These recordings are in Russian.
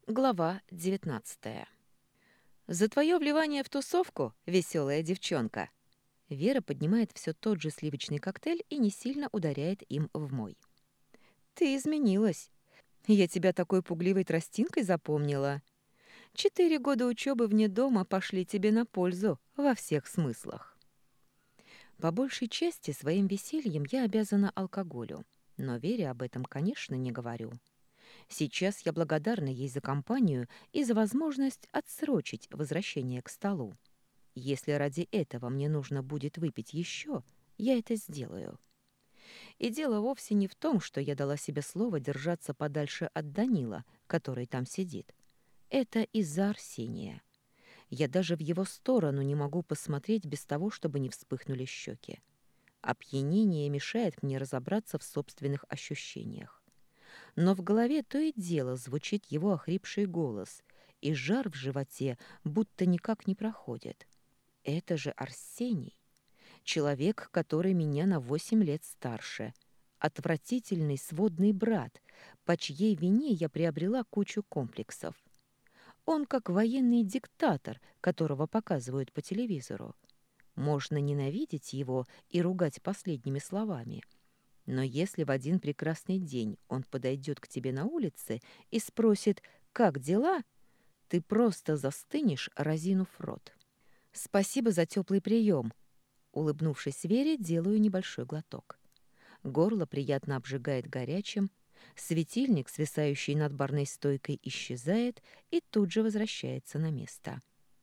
Глава 19. «За твое вливание в тусовку, веселая девчонка!» Вера поднимает все тот же сливочный коктейль и не сильно ударяет им в мой. «Ты изменилась. Я тебя такой пугливой тростинкой запомнила. 4 года учебы вне дома пошли тебе на пользу во всех смыслах». По большей части своим весельем я обязана алкоголю, но Вере об этом, конечно, не говорю. Сейчас я благодарна ей за компанию и за возможность отсрочить возвращение к столу. Если ради этого мне нужно будет выпить еще, я это сделаю. И дело вовсе не в том, что я дала себе слово держаться подальше от Данила, который там сидит. Это из-за Арсения. Я даже в его сторону не могу посмотреть без того, чтобы не вспыхнули щеки. Опьянение мешает мне разобраться в собственных ощущениях. Но в голове то и дело звучит его охрипший голос, и жар в животе будто никак не проходит. Это же Арсений, человек, который меня на 8 лет старше, отвратительный сводный брат, по чьей вине я приобрела кучу комплексов. Он как военный диктатор, которого показывают по телевизору. Можно ненавидеть его и ругать последними словами. Но если в один прекрасный день он подойдет к тебе на улице и спросит «Как дела?», ты просто застынешь, разинув рот. «Спасибо за теплый прием», — улыбнувшись Вере, делаю небольшой глоток. Горло приятно обжигает горячим, светильник, свисающий над барной стойкой, исчезает и тут же возвращается на место.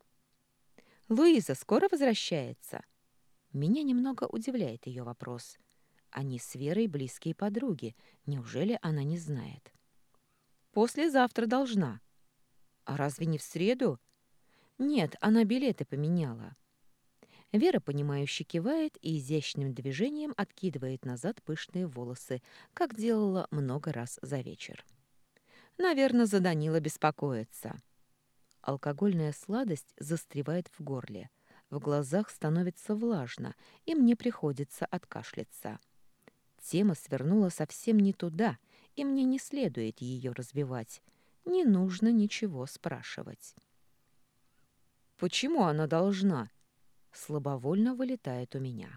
«Луиза скоро возвращается?» Меня немного удивляет ее вопрос. Они с Верой близкие подруги. Неужели она не знает? «Послезавтра должна». «А разве не в среду?» «Нет, она билеты поменяла». Вера, понимающе кивает и изящным движением откидывает назад пышные волосы, как делала много раз за вечер. «Наверное, за Данила беспокоится». Алкогольная сладость застревает в горле. В глазах становится влажно, и мне приходится откашляться. Тема свернула совсем не туда, и мне не следует ее развивать. Не нужно ничего спрашивать. «Почему она должна?» Слабовольно вылетает у меня.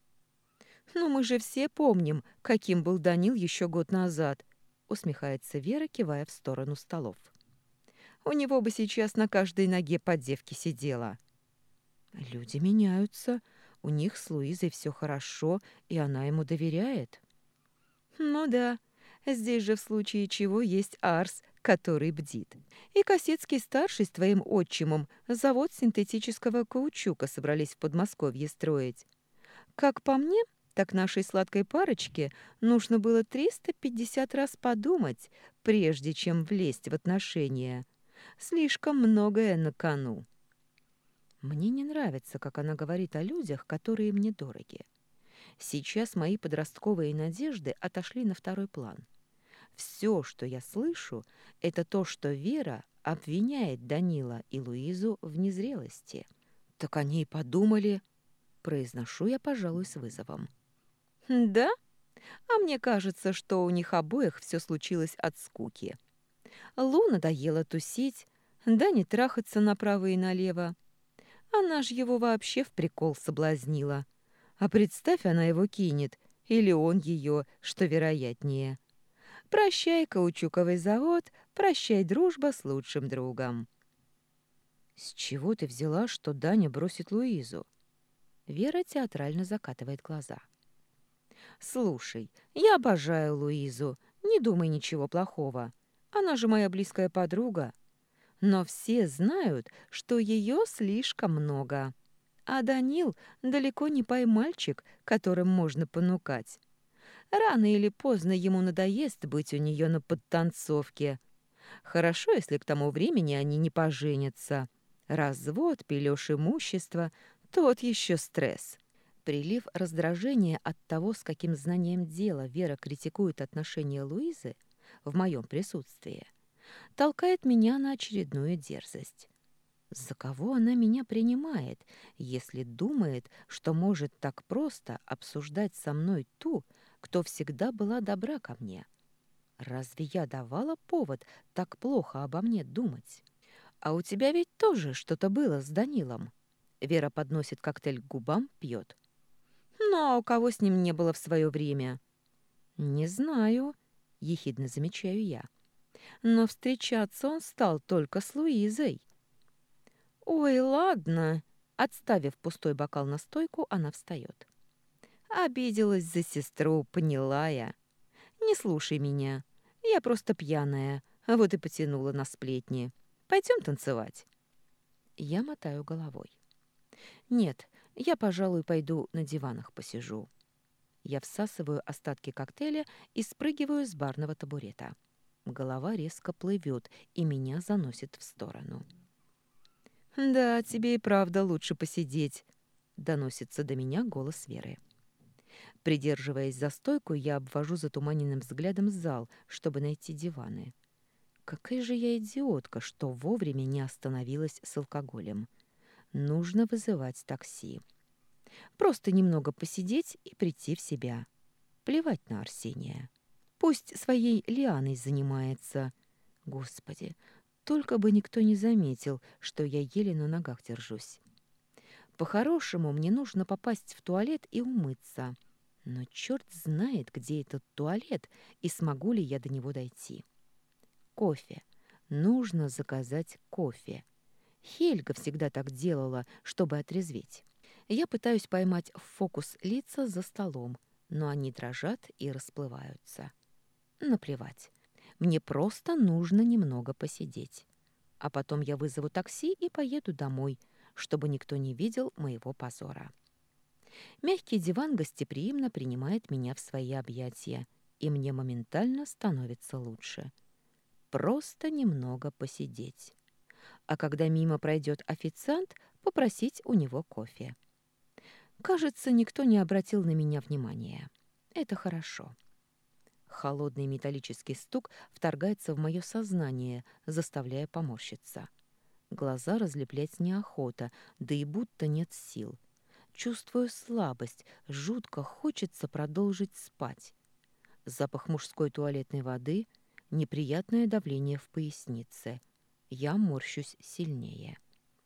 «Но мы же все помним, каким был Данил еще год назад», усмехается Вера, кивая в сторону столов. «У него бы сейчас на каждой ноге по девке сидела». «Люди меняются. У них с Луизой все хорошо, и она ему доверяет». «Ну да, здесь же в случае чего есть Арс, который бдит. И Косецкий-старший с твоим отчимом завод синтетического каучука собрались в Подмосковье строить. Как по мне, так нашей сладкой парочке нужно было 350 раз подумать, прежде чем влезть в отношения. Слишком многое на кону». Мне не нравится, как она говорит о людях, которые мне дороги. Сейчас мои подростковые надежды отошли на второй план. Все, что я слышу, это то, что Вера обвиняет Данила и Луизу в незрелости. «Так они и подумали», — произношу я, пожалуй, с вызовом. «Да? А мне кажется, что у них обоих все случилось от скуки. Лу надоело тусить, да не трахаться направо и налево. Она ж его вообще в прикол соблазнила. А представь, она его кинет, или он ее, что вероятнее. Прощай, каучуковый завод, прощай, дружба с лучшим другом». «С чего ты взяла, что Даня бросит Луизу?» Вера театрально закатывает глаза. «Слушай, я обожаю Луизу, не думай ничего плохого. Она же моя близкая подруга. Но все знают, что ее слишком много. А Данил далеко не поймальчик, которым можно понукать. Рано или поздно ему надоест быть у нее на подтанцовке. Хорошо, если к тому времени они не поженятся. Развод, пилёж имущества — тот еще стресс». Прилив раздражения от того, с каким знанием дела Вера критикует отношения Луизы в моем присутствии, толкает меня на очередную дерзость. За кого она меня принимает, если думает, что может так просто обсуждать со мной ту, кто всегда была добра ко мне? Разве я давала повод так плохо обо мне думать? А у тебя ведь тоже что-то было с Данилом. Вера подносит коктейль к губам, пьет. Ну, а у кого с ним не было в свое время? Не знаю, ехидно замечаю я. Но встречаться он стал только с Луизой. Ой, ладно. Отставив пустой бокал на стойку, она встает. Обиделась за сестру, поняла я. Не слушай меня. Я просто пьяная, а вот и потянула на сплетни. Пойдем танцевать. Я мотаю головой. Нет, я, пожалуй, пойду на диванах посижу. Я всасываю остатки коктейля и спрыгиваю с барного табурета. Голова резко плывет, и меня заносит в сторону. «Да, тебе и правда лучше посидеть», — доносится до меня голос Веры. Придерживаясь за стойку, я обвожу затуманенным взглядом зал, чтобы найти диваны. Какая же я идиотка, что вовремя не остановилась с алкоголем. Нужно вызывать такси. Просто немного посидеть и прийти в себя. Плевать на Арсения. Пусть своей лианой занимается. Господи, только бы никто не заметил, что я еле на ногах держусь. По-хорошему, мне нужно попасть в туалет и умыться. Но черт знает, где этот туалет и смогу ли я до него дойти. Кофе. Нужно заказать кофе. Хельга всегда так делала, чтобы отрезветь. Я пытаюсь поймать в фокус лица за столом, но они дрожат и расплываются. Наплевать. Мне просто нужно немного посидеть. А потом я вызову такси и поеду домой, чтобы никто не видел моего позора. Мягкий диван гостеприимно принимает меня в свои объятия, и мне моментально становится лучше. Просто немного посидеть. А когда мимо пройдет официант, попросить у него кофе. Кажется, никто не обратил на меня внимания. Это хорошо. Холодный металлический стук вторгается в мое сознание, заставляя поморщиться. Глаза разлеплять неохота, да и будто нет сил. Чувствую слабость, жутко хочется продолжить спать. Запах мужской туалетной воды, неприятное давление в пояснице. Я морщусь сильнее.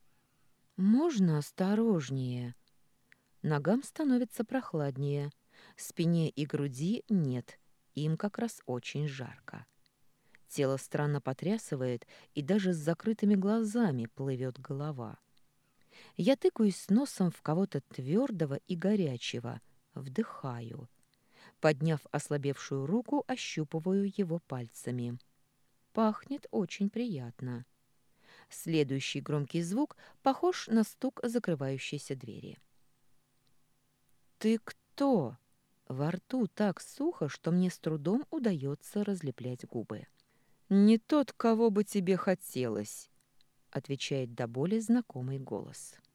«Можно осторожнее?» Ногам становится прохладнее. Спине и груди нет, им как раз очень жарко. Тело странно потрясывает, и даже с закрытыми глазами плывет голова. Я тыкаюсь носом в кого-то твердого и горячего, вдыхаю. Подняв ослабевшую руку, ощупываю его пальцами. Пахнет очень приятно. Следующий громкий звук похож на стук закрывающейся двери. «Ты кто?» Во рту так сухо, что мне с трудом удается разлеплять губы. «Не тот, кого бы тебе хотелось», — отвечает до боли знакомый голос.